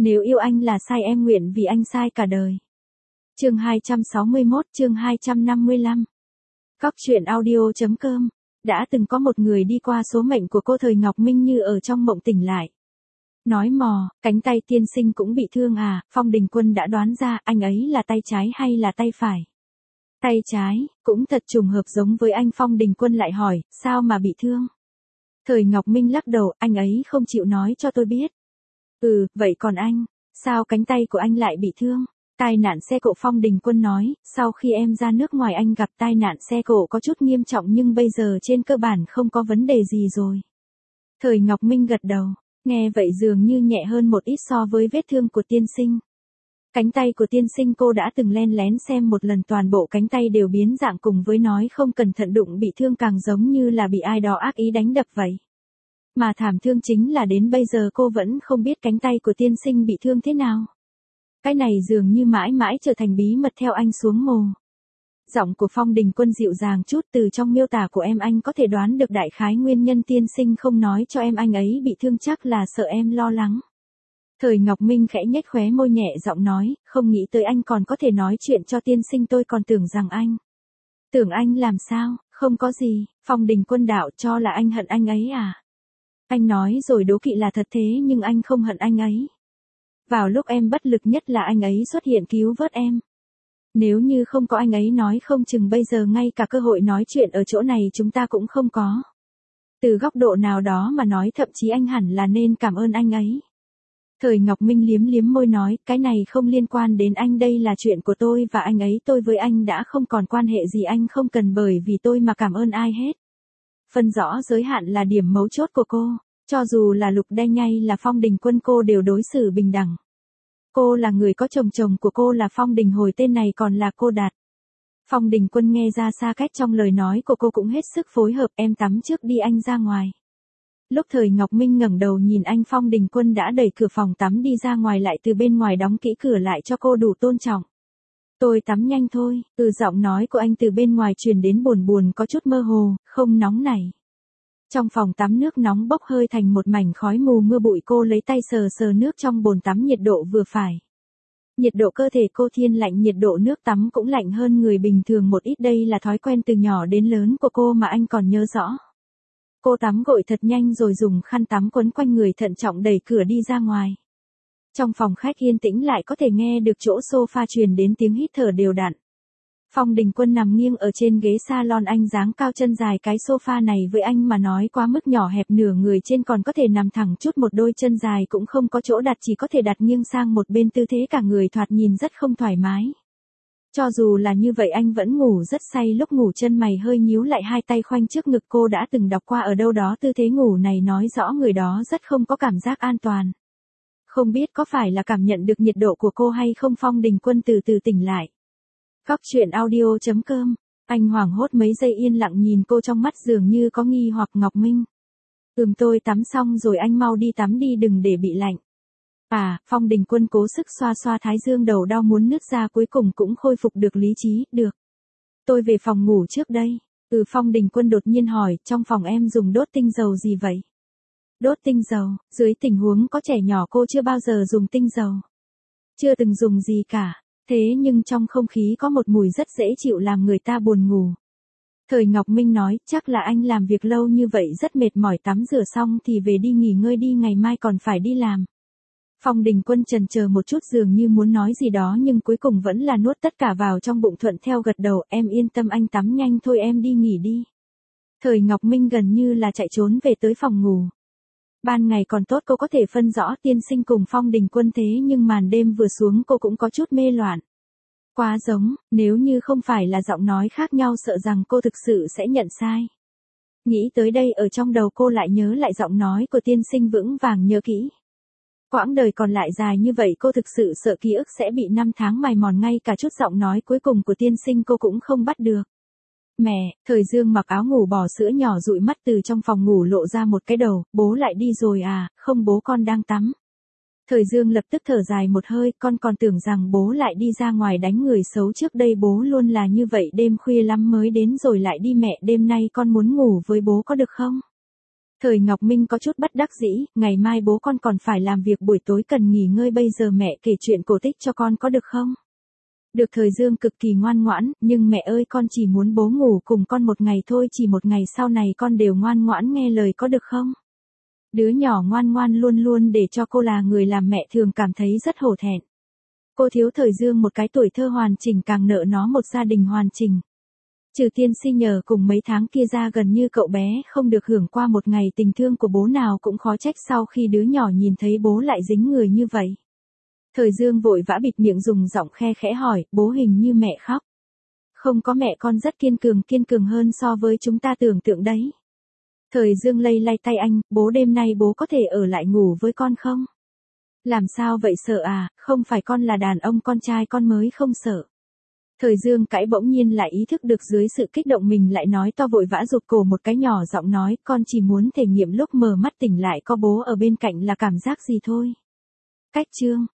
Nếu yêu anh là sai em nguyện vì anh sai cả đời. Chương 261, chương 255. Cóc truyện audio.com. Đã từng có một người đi qua số mệnh của cô Thời Ngọc Minh như ở trong mộng tỉnh lại. Nói mò, cánh tay tiên sinh cũng bị thương à? Phong Đình Quân đã đoán ra anh ấy là tay trái hay là tay phải. Tay trái, cũng thật trùng hợp giống với anh. Phong Đình Quân lại hỏi, sao mà bị thương? Thời Ngọc Minh lắc đầu, anh ấy không chịu nói cho tôi biết. Vậy còn anh, sao cánh tay của anh lại bị thương? Tai nạn xe cộ. Phong Đình Quân nói, sau khi em ra nước ngoài anh gặp tai nạn xe cộ có chút nghiêm trọng nhưng bây giờ trên cơ bản không có vấn đề gì rồi. Thời Ngọc Minh gật đầu, nghe vậy dường như nhẹ hơn một ít so với vết thương của tiên sinh. Cánh tay của tiên sinh cô đã từng len lén xem một lần, toàn bộ cánh tay đều biến dạng, cùng với nói không cẩn thận đụng bị thương càng giống như là bị ai đó ác ý đánh đập vậy. Mà thảm thương chính là đến bây giờ cô vẫn không biết cánh tay của tiên sinh bị thương thế nào. Cái này dường như mãi mãi trở thành bí mật theo anh xuống mồ. Giọng của Phong Đình Quân dịu dàng chút, từ trong miêu tả của em anh có thể đoán được đại khái nguyên nhân tiên sinh không nói cho em anh ấy bị thương chắc là sợ em lo lắng. Thời Ngọc Minh khẽ nhếch khóe môi nhẹ giọng nói, không nghĩ tới anh còn có thể nói chuyện cho tiên sinh, tôi còn tưởng rằng anh. Tưởng anh làm sao? Không có gì. Phong Đình Quân đạo, cho là anh hận anh ấy à? Anh nói rồi, đố kỵ là thật thế nhưng anh không hận anh ấy. Vào lúc em bất lực nhất là anh ấy xuất hiện cứu vớt em. Nếu như không có anh ấy nói không chừng bây giờ ngay cả cơ hội nói chuyện ở chỗ này chúng ta cũng không có. Từ góc độ nào đó mà nói thậm chí anh hẳn là nên cảm ơn anh ấy. Thời Ngọc Minh liếm liếm môi nói, cái này không liên quan đến anh, đây là chuyện của tôi và anh ấy, tôi với anh đã không còn quan hệ gì, anh không cần bởi vì tôi mà cảm ơn ai hết. Phân rõ giới hạn là điểm mấu chốt của cô, cho dù là Lục Đen hay là Phong Đình Quân cô đều đối xử bình đẳng. Cô là người có chồng, chồng của cô là Phong Đình Hồi, tên này còn là cô Đạt. Phong Đình Quân nghe ra xa cách trong lời nói của cô cũng hết sức phối hợp, em tắm trước đi anh ra ngoài. Lúc Thời Ngọc Minh ngẩng đầu nhìn anh, Phong Đình Quân đã đẩy cửa phòng tắm đi ra ngoài, lại từ bên ngoài đóng kỹ cửa lại cho cô đủ tôn trọng. Tôi tắm nhanh thôi. Giọng nói của anh từ bên ngoài truyền đến buồn buồn có chút mơ hồ, không nóng nảy. Trong phòng tắm nước nóng bốc hơi thành một mảnh khói mù mưa bụi, cô lấy tay sờ sờ nước trong bồn tắm, nhiệt độ vừa phải. Nhiệt độ cơ thể cô thiên lạnh, nhiệt độ nước tắm cũng lạnh hơn người bình thường một ít, đây là thói quen từ nhỏ đến lớn của cô mà anh còn nhớ rõ. Cô tắm gội thật nhanh rồi dùng khăn tắm quấn quanh người, thận trọng đẩy cửa đi ra ngoài. Trong phòng khách yên tĩnh lại có thể nghe được chỗ sofa truyền đến tiếng hít thở đều đặn. Phong Đình Quân nằm nghiêng ở trên ghế salon, anh dáng cao chân dài, cái sofa này với anh mà nói quá mức nhỏ hẹp, nửa người trên còn có thể nằm thẳng chút, một đôi chân dài cũng không có chỗ đặt, chỉ có thể đặt nghiêng sang một bên, tư thế cả người thoạt nhìn rất không thoải mái. Cho dù là như vậy anh vẫn ngủ rất say, lúc ngủ chân mày hơi nhíu lại, hai tay khoanh trước ngực, cô đã từng đọc qua ở đâu đó tư thế ngủ này nói rõ người đó rất không có cảm giác an toàn. Không biết có phải là cảm nhận được nhiệt độ của cô hay không. Phong Đình Quân từ từ tỉnh lại. Cóc truyện audio.com. Anh hoảng hốt mấy giây yên lặng nhìn cô, trong mắt dường như có nghi hoặc. Ngọc Minh. Tôi tắm xong rồi, anh mau đi tắm đi, đừng để bị lạnh. Phong Đình Quân cố sức xoa xoa thái dương, đầu đau muốn nứt ra, cuối cùng cũng khôi phục được lý trí. Được. Tôi về phòng ngủ trước đây. Phong Đình Quân đột nhiên hỏi, trong phòng em dùng đốt tinh dầu gì vậy? Đốt tinh dầu, dưới tình huống có trẻ nhỏ cô chưa bao giờ dùng tinh dầu. Chưa từng dùng gì cả. Thế nhưng trong không khí có một mùi rất dễ chịu làm người ta buồn ngủ. Thời Ngọc Minh nói, chắc là anh làm việc lâu như vậy rất mệt mỏi, tắm rửa xong thì về đi nghỉ ngơi đi, ngày mai còn phải đi làm. Phong Đình Quân chần chờ một chút, dường như muốn nói gì đó nhưng cuối cùng vẫn là nuốt tất cả vào trong bụng, thuận theo gật đầu, em yên tâm, anh tắm nhanh thôi, em đi nghỉ đi. Thời Ngọc Minh gần như là chạy trốn về tới phòng ngủ. Ban ngày còn tốt cô có thể phân rõ tiên sinh cùng Phong Đình Quân, thế nhưng màn đêm vừa xuống cô cũng có chút mê loạn. Quá giống, nếu như không phải là giọng nói khác nhau sợ rằng cô thực sự sẽ nhận sai. Nghĩ tới đây ở trong đầu cô lại nhớ lại giọng nói của tiên sinh, vững vàng nhớ kỹ. Quãng đời còn lại dài như vậy cô thực sự sợ ký ức sẽ bị năm tháng mài mòn, ngay cả chút giọng nói cuối cùng của tiên sinh cô cũng không bắt được. Mẹ, Thời Dương mặc áo ngủ bò sữa nhỏ dụi mắt từ trong phòng ngủ lộ ra một cái đầu, bố lại đi rồi à? Không, bố con đang tắm. Thời Dương lập tức thở dài một hơi, con còn tưởng rằng bố lại đi ra ngoài đánh người xấu, trước đây bố luôn là như vậy, đêm khuya lắm mới đến rồi lại đi, mẹ đêm nay con muốn ngủ với bố có được không? Thời Ngọc Minh có chút bất đắc dĩ, ngày mai bố con còn phải làm việc buổi tối cần nghỉ ngơi, bây giờ mẹ kể chuyện cổ tích cho con có được không? Được. Thời Dương cực kỳ ngoan ngoãn, nhưng mẹ ơi con chỉ muốn bố ngủ cùng con một ngày thôi, chỉ một ngày, sau này con đều ngoan ngoãn nghe lời có được không? Đứa nhỏ ngoan ngoan luôn luôn để cho cô là người làm mẹ thường cảm thấy rất hổ thẹn. Cô thiếu Thời Dương một cái tuổi thơ hoàn chỉnh, càng nợ nó một gia đình hoàn chỉnh. Trừ tiên si nhờ cùng mấy tháng kia ra, gần như cậu bé không được hưởng qua một ngày tình thương của bố nào, cũng khó trách sau khi đứa nhỏ nhìn thấy bố lại dính người như vậy. Thời Dương vội vã bịt miệng, dùng giọng khe khẽ hỏi, bố hình như mẹ khóc. Không có mẹ, con rất kiên cường hơn so với chúng ta tưởng tượng đấy. Thời Dương lay lay tay anh, bố đêm nay bố có thể ở lại ngủ với con không? Làm sao vậy, sợ à, không phải con là đàn ông con trai con mới không sợ. Thời Dương cãi, bỗng nhiên lại ý thức được dưới sự kích động mình lại nói to, vội vã rụt cổ một cái, nhỏ giọng nói, con chỉ muốn thể nghiệm lúc mở mắt tỉnh lại có bố ở bên cạnh là cảm giác gì thôi. Cách chương